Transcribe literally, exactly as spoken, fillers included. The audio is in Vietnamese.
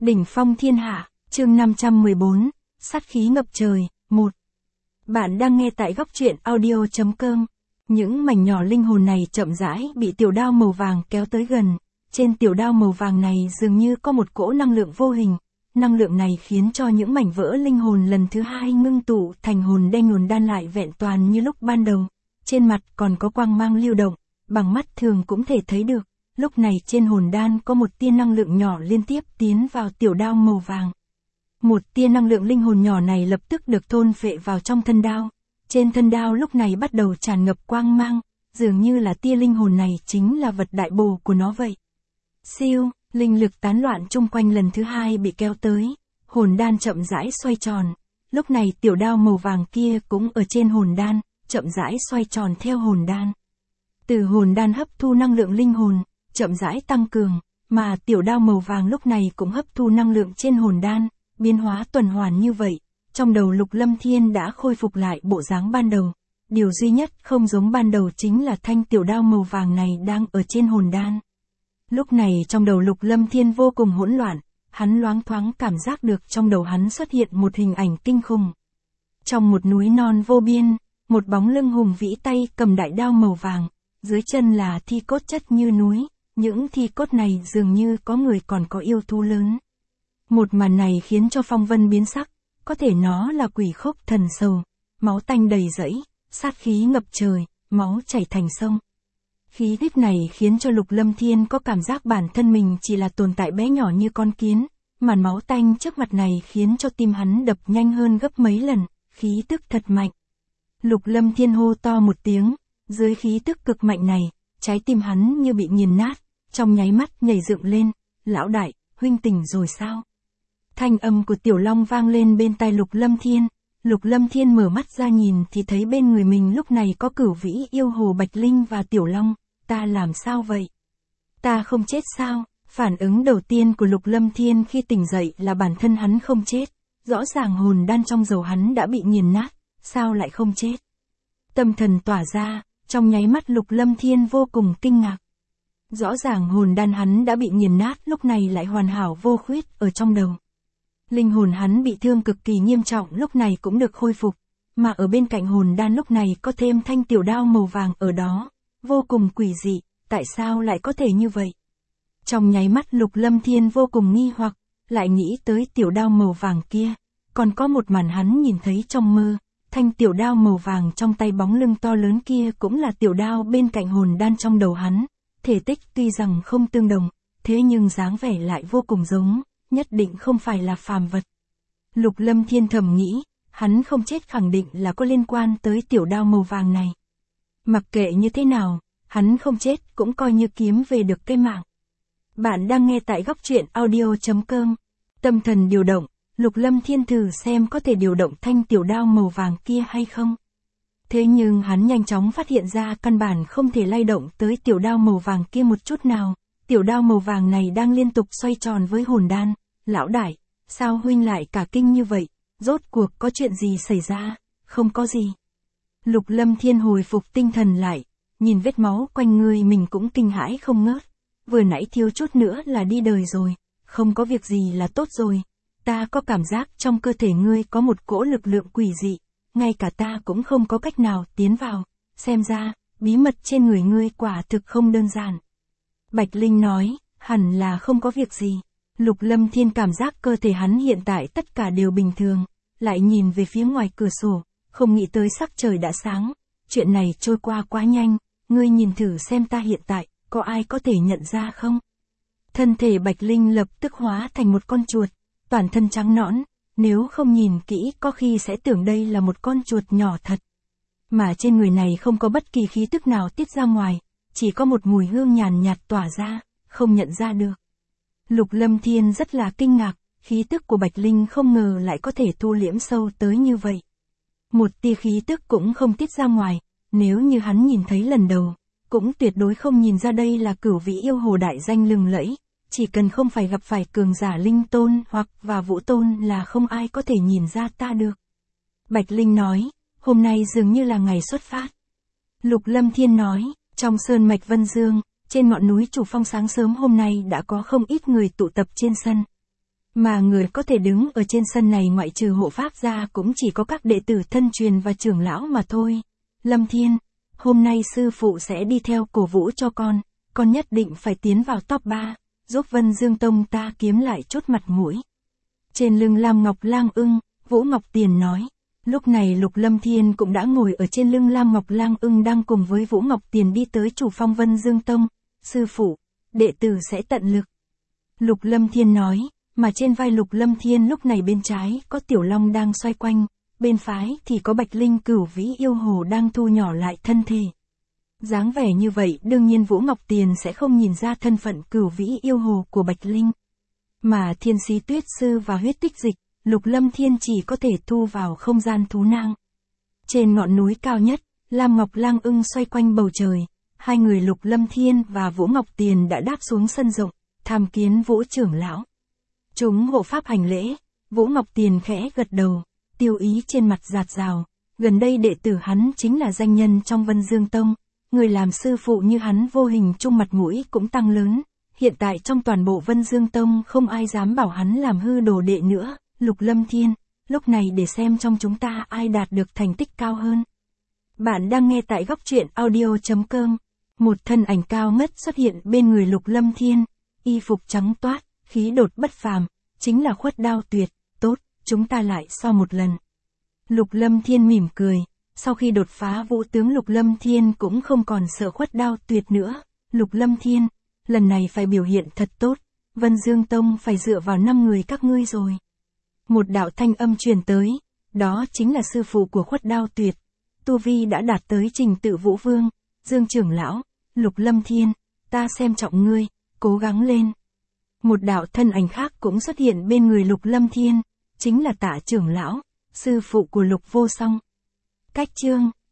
Đỉnh phong thiên hạ, chương năm trăm mười bốn, sát khí ngập trời, một. Bạn đang nghe tại góc truyện audio chấm com. Những mảnh nhỏ linh hồn này chậm rãi bị tiểu đao màu vàng kéo tới gần. Trên tiểu đao màu vàng này dường như có một cỗ năng lượng vô hình. Năng lượng này khiến cho những mảnh vỡ linh hồn lần thứ hai ngưng tụ thành hồn đen hồn đan lại vẹn toàn như lúc ban đầu. Trên mặt còn có quang mang lưu động, bằng mắt thường cũng thể thấy được. Lúc này trên hồn đan có một tia năng lượng nhỏ liên tiếp tiến vào tiểu đao màu vàng. Một tia năng lượng linh hồn nhỏ này lập tức được thôn phệ vào trong thân đao. Trên thân đao lúc này bắt đầu tràn ngập quang mang, dường như là tia linh hồn này chính là vật đại bổ của nó vậy. Siêu, linh lực tán loạn chung quanh lần thứ hai bị kéo tới, hồn đan chậm rãi xoay tròn. Lúc này tiểu đao màu vàng kia cũng ở trên hồn đan, chậm rãi xoay tròn theo hồn đan. Từ hồn đan hấp thu năng lượng linh hồn, chậm rãi tăng cường, mà tiểu đao màu vàng lúc này cũng hấp thu năng lượng trên hồn đan, biến hóa tuần hoàn như vậy. Trong đầu Lục Lâm Thiên đã khôi phục lại bộ dáng ban đầu. Điều duy nhất không giống ban đầu chính là thanh tiểu đao màu vàng này đang ở trên hồn đan. Lúc này trong đầu Lục Lâm Thiên vô cùng hỗn loạn, hắn loáng thoáng cảm giác được trong đầu hắn xuất hiện một hình ảnh kinh khủng. Trong một núi non vô biên, một bóng lưng hùng vĩ tay cầm đại đao màu vàng, dưới chân là thi cốt chất như núi. Những thi cốt này dường như có người còn có yêu thú lớn. Một màn này khiến cho phong vân biến sắc, có thể nó là quỷ khốc thần sầu, máu tanh đầy rẫy, sát khí ngập trời, máu chảy thành sông. Khí tức này khiến cho Lục Lâm Thiên có cảm giác bản thân mình chỉ là tồn tại bé nhỏ như con kiến, màn máu tanh trước mặt này khiến cho tim hắn đập nhanh hơn gấp mấy lần, khí tức thật mạnh. Lục Lâm Thiên hô to một tiếng, dưới khí tức cực mạnh này, trái tim hắn như bị nghiền nát. Trong nháy mắt nhảy dựng lên, lão đại, huynh tỉnh rồi sao? Thanh âm của Tiểu Long vang lên bên tai Lục Lâm Thiên. Lục Lâm Thiên mở mắt ra nhìn thì thấy bên người mình lúc này có Cửu Vĩ yêu hồ Bạch Linh và Tiểu Long. Ta làm sao vậy? Ta không chết sao? Phản ứng đầu tiên của Lục Lâm Thiên khi tỉnh dậy là bản thân hắn không chết. Rõ ràng hồn đan trong dầu hắn đã bị nghiền nát, sao lại không chết? Tâm thần tỏa ra, trong nháy mắt Lục Lâm Thiên vô cùng kinh ngạc. Rõ ràng hồn đan hắn đã bị nghiền nát lúc này lại hoàn hảo vô khuyết ở trong đầu. Linh hồn hắn bị thương cực kỳ nghiêm trọng lúc này cũng được khôi phục, mà ở bên cạnh hồn đan lúc này có thêm thanh tiểu đao màu vàng ở đó, vô cùng quỷ dị, tại sao lại có thể như vậy? Trong nháy mắt Lục Lâm Thiên vô cùng nghi hoặc, lại nghĩ tới tiểu đao màu vàng kia, còn có một màn hắn nhìn thấy trong mơ, thanh tiểu đao màu vàng trong tay bóng lưng to lớn kia cũng là tiểu đao bên cạnh hồn đan trong đầu hắn. Thể tích tuy rằng không tương đồng, thế nhưng dáng vẻ lại vô cùng giống, nhất định không phải là phàm vật. Lục Lâm Thiên thầm nghĩ, hắn không chết khẳng định là có liên quan tới tiểu đao màu vàng này. Mặc kệ như thế nào, hắn không chết cũng coi như kiếm về được cái mạng. Bạn đang nghe tại góc truyện audio chấm com. Tâm thần điều động, Lục Lâm Thiên thử xem có thể điều động thanh tiểu đao màu vàng kia hay không. Thế nhưng hắn nhanh chóng phát hiện ra căn bản không thể lay động tới tiểu đao màu vàng kia một chút nào. Tiểu đao màu vàng này đang liên tục xoay tròn với hồn đan. Lão đại, sao huynh lại cả kinh như vậy? Rốt cuộc có chuyện gì xảy ra? Không có gì. Lục Lâm Thiên hồi phục tinh thần lại, nhìn vết máu quanh người mình cũng kinh hãi không ngớt. Vừa nãy thiếu chút nữa là đi đời rồi, không có việc gì là tốt rồi. Ta có cảm giác trong cơ thể ngươi có một cỗ lực lượng quỷ dị. Ngay cả ta cũng không có cách nào tiến vào, xem ra, bí mật trên người ngươi quả thực không đơn giản. Bạch Linh nói, hẳn là không có việc gì. Lục Lâm Thiên cảm giác cơ thể hắn hiện tại tất cả đều bình thường, lại nhìn về phía ngoài cửa sổ, không nghĩ tới sắc trời đã sáng. Chuyện này trôi qua quá nhanh, ngươi nhìn thử xem ta hiện tại, có ai có thể nhận ra không? Thân thể Bạch Linh lập tức hóa thành một con chuột, toàn thân trắng nõn. Nếu không nhìn kỹ có khi sẽ tưởng đây là một con chuột nhỏ thật. Mà trên người này không có bất kỳ khí tức nào tiết ra ngoài, chỉ có một mùi hương nhàn nhạt tỏa ra, không nhận ra được. Lục Lâm Thiên rất là kinh ngạc, khí tức của Bạch Linh không ngờ lại có thể thu liễm sâu tới như vậy. Một tia khí tức cũng không tiết ra ngoài, nếu như hắn nhìn thấy lần đầu, cũng tuyệt đối không nhìn ra đây là Cửu Vĩ yêu hồ đại danh lừng lẫy. Chỉ cần không phải gặp phải cường giả linh tôn hoặc và vũ tôn là không ai có thể nhìn ra ta được. Bạch Linh nói, hôm nay dường như là ngày xuất phát. Lục Lâm Thiên nói, trong sơn mạch Vân Dương, trên ngọn núi Chủ Phong sáng sớm hôm nay đã có không ít người tụ tập trên sân. Mà người có thể đứng ở trên sân này ngoại trừ hộ pháp ra cũng chỉ có các đệ tử thân truyền và trưởng lão mà thôi. Lâm Thiên, hôm nay sư phụ sẽ đi theo cổ vũ cho con, con nhất định phải tiến vào top ba, giúp Vân Dương Tông ta kiếm lại chút mặt mũi. Trên lưng Lam Ngọc Lang Ưng, Vũ Ngọc Tiền nói. Lúc này Lục Lâm Thiên cũng đã ngồi ở trên lưng Lam Ngọc Lang Ưng đang cùng với Vũ Ngọc Tiền đi tới chủ phong Vân Dương Tông. Sư phụ, đệ tử sẽ tận lực. Lục Lâm Thiên nói, mà trên vai Lục Lâm Thiên lúc này bên trái có Tiểu Long đang xoay quanh, bên phải thì có Bạch Linh Cửu Vĩ yêu hồ đang thu nhỏ lại thân thể. Dáng vẻ như vậy đương nhiên Vũ Ngọc Tiền sẽ không nhìn ra thân phận Cửu Vĩ yêu hồ của Bạch Linh. Mà Thiên Sĩ Tuyết Sư và huyết tích dịch, Lục Lâm Thiên chỉ có thể thu vào không gian thú nang. Trên ngọn núi cao nhất, Lam Ngọc Lang Ưng xoay quanh bầu trời, hai người Lục Lâm Thiên và Vũ Ngọc Tiền đã đáp xuống sân rộng, tham kiến Vũ trưởng lão. Chúng hộ pháp hành lễ, Vũ Ngọc Tiền khẽ gật đầu, tiêu ý trên mặt rạt rào, gần đây đệ tử hắn chính là danh nhân trong Vân Dương Tông, người làm sư phụ như hắn vô hình chung mặt mũi cũng tăng lớn, hiện tại trong toàn bộ Vân Dương Tông không ai dám bảo hắn làm hư đồ đệ nữa. Lục Lâm Thiên, lúc này để xem trong chúng ta ai đạt được thành tích cao hơn. Bạn đang nghe tại góc truyện audio chấm com. Một thân ảnh cao ngất xuất hiện bên người Lục Lâm Thiên, y phục trắng toát, khí đột bất phàm, chính là Khuất Đao Tuyệt. Tốt, chúng ta lại so một lần. Lục Lâm Thiên mỉm cười, sau khi đột phá vũ tướng Lục Lâm Thiên cũng không còn sợ Khuất Đao Tuyệt nữa. Lục Lâm Thiên, lần này phải biểu hiện thật tốt, Vân Dương Tông phải dựa vào năm người các ngươi rồi. Một đạo thanh âm truyền tới, đó chính là sư phụ của Khuất Đao Tuyệt. Tu Vi đã đạt tới trình tự Vũ Vương, Dương trưởng lão, Lục Lâm Thiên, ta xem trọng ngươi, cố gắng lên. Một đạo thân ảnh khác cũng xuất hiện bên người Lục Lâm Thiên, chính là Tạ trưởng lão, sư phụ của Lục Vô Song. Cách chương